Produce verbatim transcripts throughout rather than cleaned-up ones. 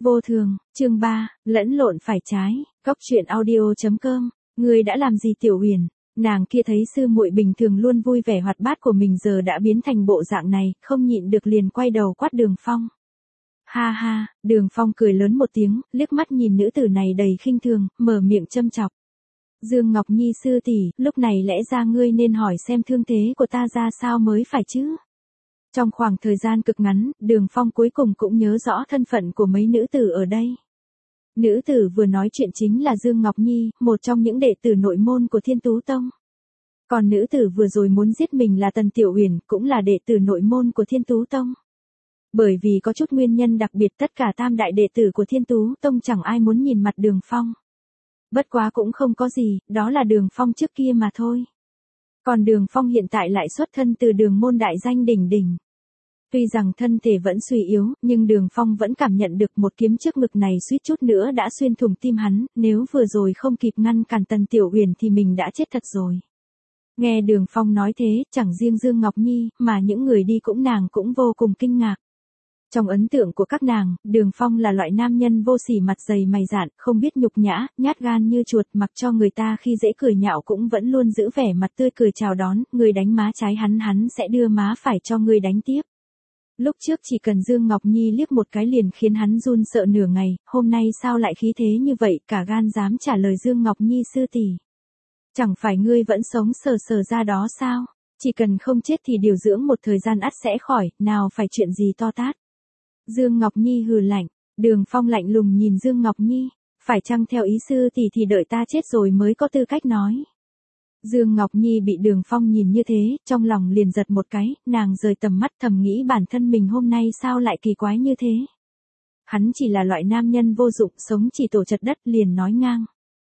Vô thường, chương ba, lẫn lộn phải trái, góc truyện audio chấm com, người đã làm gì Tiểu Uyển? Nàng kia thấy sư muội bình thường luôn vui vẻ hoạt bát của mình giờ đã biến thành bộ dạng này, không nhịn được liền quay đầu quát Đường Phong. Ha ha, Đường Phong cười lớn một tiếng, liếc mắt nhìn nữ tử này đầy khinh thường, mở miệng châm chọc. Dương Ngọc Nhi sư tỷ, lúc này lẽ ra ngươi nên hỏi xem thương thế của ta ra sao mới phải chứ? Trong khoảng thời gian cực ngắn, Đường Phong cuối cùng cũng nhớ rõ thân phận của mấy nữ tử ở đây. Nữ tử vừa nói chuyện chính là Dương Ngọc Nhi, một trong những đệ tử nội môn của Thiên Tú Tông. Còn nữ tử vừa rồi muốn giết mình là Tần Tiểu Uyển, cũng là đệ tử nội môn của Thiên Tú Tông. Bởi vì có chút nguyên nhân đặc biệt tất cả tam đại đệ tử của Thiên Tú Tông chẳng ai muốn nhìn mặt Đường Phong. Bất quá cũng không có gì, đó là Đường Phong trước kia mà thôi. Còn Đường Phong hiện tại lại xuất thân từ Đường môn đại danh đỉnh đỉnh. Tuy rằng thân thể vẫn suy yếu, nhưng Đường Phong vẫn cảm nhận được một kiếm trước ngực này suýt chút nữa đã xuyên thủng tim hắn, nếu vừa rồi không kịp ngăn cản Tần Tiểu Uyển thì mình đã chết thật rồi. Nghe Đường Phong nói thế, chẳng riêng Dương Ngọc Nhi, mà những người đi cũng nàng cũng vô cùng kinh ngạc. Trong ấn tượng của các nàng, Đường Phong là loại nam nhân vô sỉ mặt dày mày dạn, không biết nhục nhã, nhát gan như chuột, mặc cho người ta khi dễ cười nhạo cũng vẫn luôn giữ vẻ mặt tươi cười chào đón, người đánh má trái hắn hắn sẽ đưa má phải cho người đánh tiếp. Lúc trước chỉ cần Dương Ngọc Nhi liếc một cái liền khiến hắn run sợ nửa ngày, hôm nay sao lại khí thế như vậy, cả gan dám trả lời Dương Ngọc Nhi sư tỷ. Chẳng phải ngươi vẫn sống sờ sờ ra đó sao, chỉ cần không chết thì điều dưỡng một thời gian ắt sẽ khỏi, nào phải chuyện gì to tát. Dương Ngọc Nhi hừ lạnh, Đường Phong lạnh lùng nhìn Dương Ngọc Nhi, phải chăng theo ý sư tỷ thì đợi ta chết rồi mới có tư cách nói. Dương Ngọc Nhi bị Đường Phong nhìn như thế, trong lòng liền giật một cái, nàng rời tầm mắt thầm nghĩ bản thân mình hôm nay sao lại kỳ quái như thế. Hắn chỉ là loại nam nhân vô dụng, sống chỉ tổ chật đất, liền nói ngang.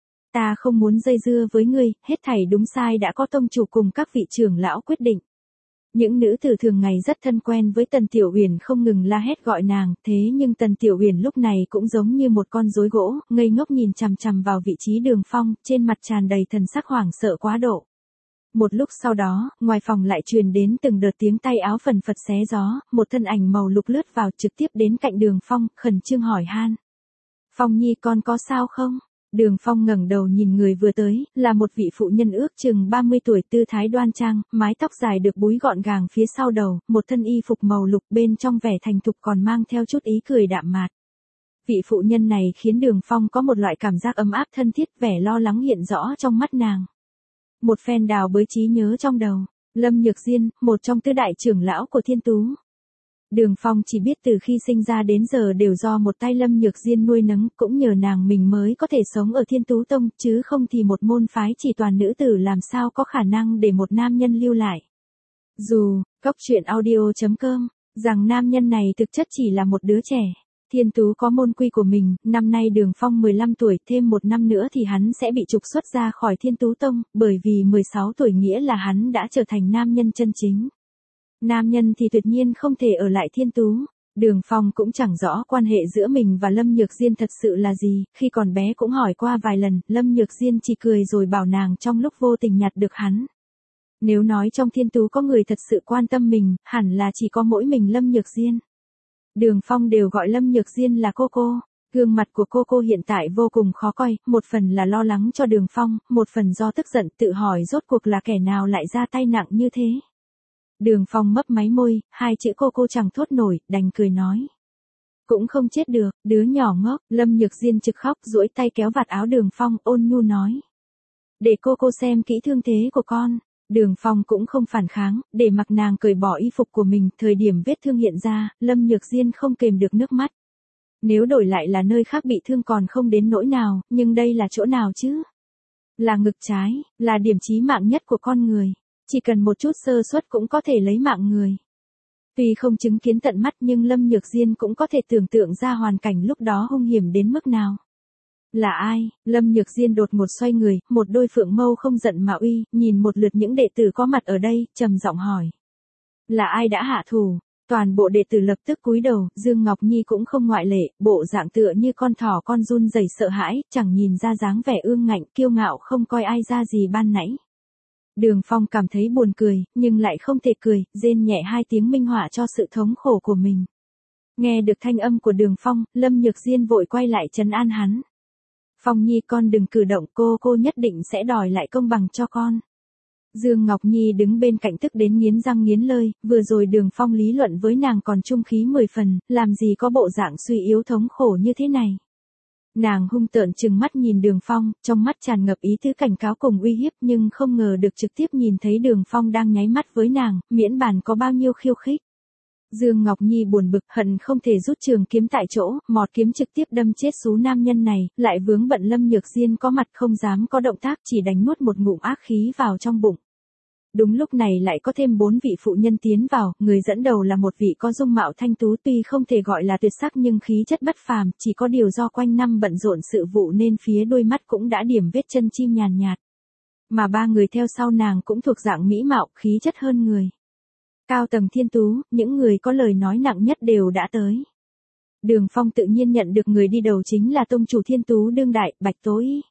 Ta không muốn dây dưa với ngươi, hết thảy đúng sai đã có tông chủ cùng các vị trưởng lão quyết định. Những nữ tử thường ngày rất thân quen với Tần Tiểu Uyển không ngừng la hét gọi nàng, thế nhưng Tần Tiểu Uyển lúc này cũng giống như một con rối gỗ, ngây ngốc nhìn chằm chằm vào vị trí Đường Phong, trên mặt tràn đầy thần sắc hoảng sợ quá độ. Một lúc sau đó, ngoài phòng lại truyền đến từng đợt tiếng tay áo phần phật xé gió, một thân ảnh màu lục lướt vào trực tiếp đến cạnh Đường Phong, khẩn trương hỏi han. Phong Nhi con có sao không? Đường Phong ngẩng đầu nhìn người vừa tới, là một vị phụ nhân ước chừng ba mươi tuổi, tư thái đoan trang, mái tóc dài được búi gọn gàng phía sau đầu, một thân y phục màu lục bên trong vẻ thành thục còn mang theo chút ý cười đạm mạc. Vị phụ nhân này khiến Đường Phong có một loại cảm giác ấm áp thân thiết, vẻ lo lắng hiện rõ trong mắt nàng. Một phen đào bới trí nhớ trong đầu, Lâm Nhược Diên, một trong tứ đại trưởng lão của Thiên Tú. Đường Phong chỉ biết từ khi sinh ra đến giờ đều do một tay Lâm Nhược Diên nuôi nấng, cũng nhờ nàng mình mới có thể sống ở Thiên Tú Tông, chứ không thì một môn phái chỉ toàn nữ tử làm sao có khả năng để một nam nhân lưu lại. Dù, góc truyện audio chấm com, rằng nam nhân này thực chất chỉ là một đứa trẻ. Thiên Tú có môn quy của mình, năm nay Đường Phong mười lăm tuổi, thêm một năm nữa thì hắn sẽ bị trục xuất ra khỏi Thiên Tú Tông, bởi vì mười sáu tuổi nghĩa là hắn đã trở thành nam nhân chân chính. Nam nhân thì tuyệt nhiên không thể ở lại Thiên Tú. Đường Phong cũng chẳng rõ quan hệ giữa mình và Lâm Nhược Diên thật sự là gì, khi còn bé cũng hỏi qua vài lần, Lâm Nhược Diên chỉ cười rồi bảo nàng trong lúc vô tình nhặt được hắn. Nếu nói trong Thiên Tú có người thật sự quan tâm mình, hẳn là chỉ có mỗi mình Lâm Nhược Diên. Đường Phong đều gọi Lâm Nhược Diên là cô cô. Gương mặt của cô cô hiện tại vô cùng khó coi, một phần là lo lắng cho Đường Phong, một phần do tức giận tự hỏi rốt cuộc là kẻ nào lại ra tay nặng như thế. Đường Phong mấp máy môi, hai chữ cô cô chẳng thốt nổi, đành cười nói. Cũng không chết được, đứa nhỏ ngốc. Lâm Nhược Diên trực khóc, duỗi tay kéo vạt áo Đường Phong, ôn nhu nói. Để cô cô xem kỹ thương thế của con. Đường Phong cũng không phản kháng, để mặc nàng cởi bỏ y phục của mình, thời điểm vết thương hiện ra, Lâm Nhược Diên không kềm được nước mắt. Nếu đổi lại là nơi khác bị thương còn không đến nỗi nào, nhưng đây là chỗ nào chứ? Là ngực trái, là điểm chí mạng nhất của con người. Chỉ cần một chút sơ suất cũng có thể lấy mạng người. Tuy không chứng kiến tận mắt nhưng Lâm Nhược Diên cũng có thể tưởng tượng ra hoàn cảnh lúc đó hung hiểm đến mức nào. Là ai? Lâm Nhược Diên đột ngột xoay người, một đôi phượng mâu không giận mà uy, nhìn một lượt những đệ tử có mặt ở đây, trầm giọng hỏi. Là ai đã hạ thủ? Toàn bộ đệ tử lập tức cúi đầu, Dương Ngọc Nhi cũng không ngoại lệ, bộ dạng tựa như con thỏ con run rẩy sợ hãi, chẳng nhìn ra dáng vẻ ương ngạnh, kiêu ngạo không coi ai ra gì ban nãy. Đường Phong cảm thấy buồn cười, nhưng lại không thể cười, rên nhẹ hai tiếng minh họa cho sự thống khổ của mình. Nghe được thanh âm của Đường Phong, Lâm Nhược Diên vội quay lại trấn an hắn. Phong Nhi con đừng cử động, cô cô nhất định sẽ đòi lại công bằng cho con. Dương Ngọc Nhi đứng bên cạnh tức đến nghiến răng nghiến lợi, vừa rồi Đường Phong lý luận với nàng còn trung khí mười phần, làm gì có bộ dạng suy yếu thống khổ như thế này. Nàng hung tợn trừng mắt nhìn Đường Phong, trong mắt tràn ngập ý tứ cảnh cáo cùng uy hiếp, nhưng không ngờ được trực tiếp nhìn thấy Đường Phong đang nháy mắt với nàng, miễn bàn có bao nhiêu khiêu khích. Dương Ngọc Nhi buồn bực, hận không thể rút trường kiếm tại chỗ, mọt kiếm trực tiếp đâm chết số nam nhân này, lại vướng bận Lâm Nhược Diên có mặt không dám có động tác, chỉ đánh nuốt một ngụm ác khí vào trong bụng. Đúng lúc này lại có thêm bốn vị phụ nhân tiến vào, người dẫn đầu là một vị có dung mạo thanh tú, tuy không thể gọi là tuyệt sắc nhưng khí chất bất phàm, chỉ có điều do quanh năm bận rộn sự vụ nên phía đôi mắt cũng đã điểm vết chân chim nhàn nhạt. Mà ba người theo sau nàng cũng thuộc dạng mỹ mạo, khí chất hơn người. Cao tầng thiên tú, những người có lời nói nặng nhất đều đã tới. Đường Phong tự nhiên nhận được người đi đầu chính là tông chủ thiên tú đương đại, Bạch Tố Y.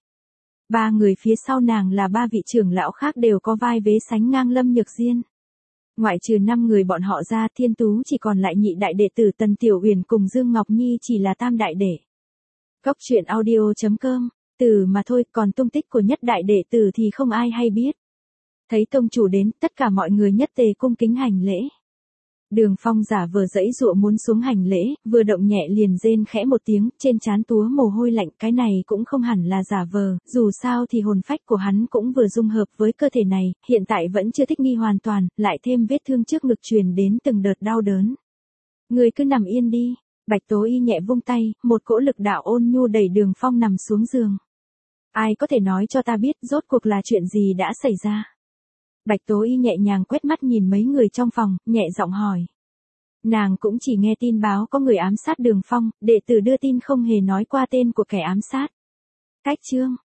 Ba người phía sau nàng là ba vị trưởng lão khác đều có vai vế sánh ngang Lâm Nhược Diên. Ngoại trừ năm người bọn họ ra, thiên tú chỉ còn lại nhị đại đệ tử Tần Tiểu Uyển cùng Dương Ngọc Nhi chỉ là tam đại đệ. Cốc truyện audio chấm com, từ mà thôi, còn tung tích của nhất đại đệ tử thì không ai hay biết. Thấy tông chủ đến, tất cả mọi người nhất tề cung kính hành lễ. Đường Phong giả vờ dãy dụa muốn xuống hành lễ, vừa động nhẹ liền rên khẽ một tiếng, trên trán túa mồ hôi lạnh, cái này cũng không hẳn là giả vờ, dù sao thì hồn phách của hắn cũng vừa dung hợp với cơ thể này, hiện tại vẫn chưa thích nghi hoàn toàn, lại thêm vết thương trước ngực truyền đến từng đợt đau đớn. Người cứ nằm yên đi, Bạch Tố Y nhẹ vung tay, một cỗ lực đạo ôn nhu đẩy Đường Phong nằm xuống giường. Ai có thể nói cho ta biết rốt cuộc là chuyện gì đã xảy ra? Bạch Tố Y nhẹ nhàng quét mắt nhìn mấy người trong phòng, nhẹ giọng hỏi. Nàng cũng chỉ nghe tin báo có người ám sát Đường Phong, đệ tử đưa tin không hề nói qua tên của kẻ ám sát. Cách chương,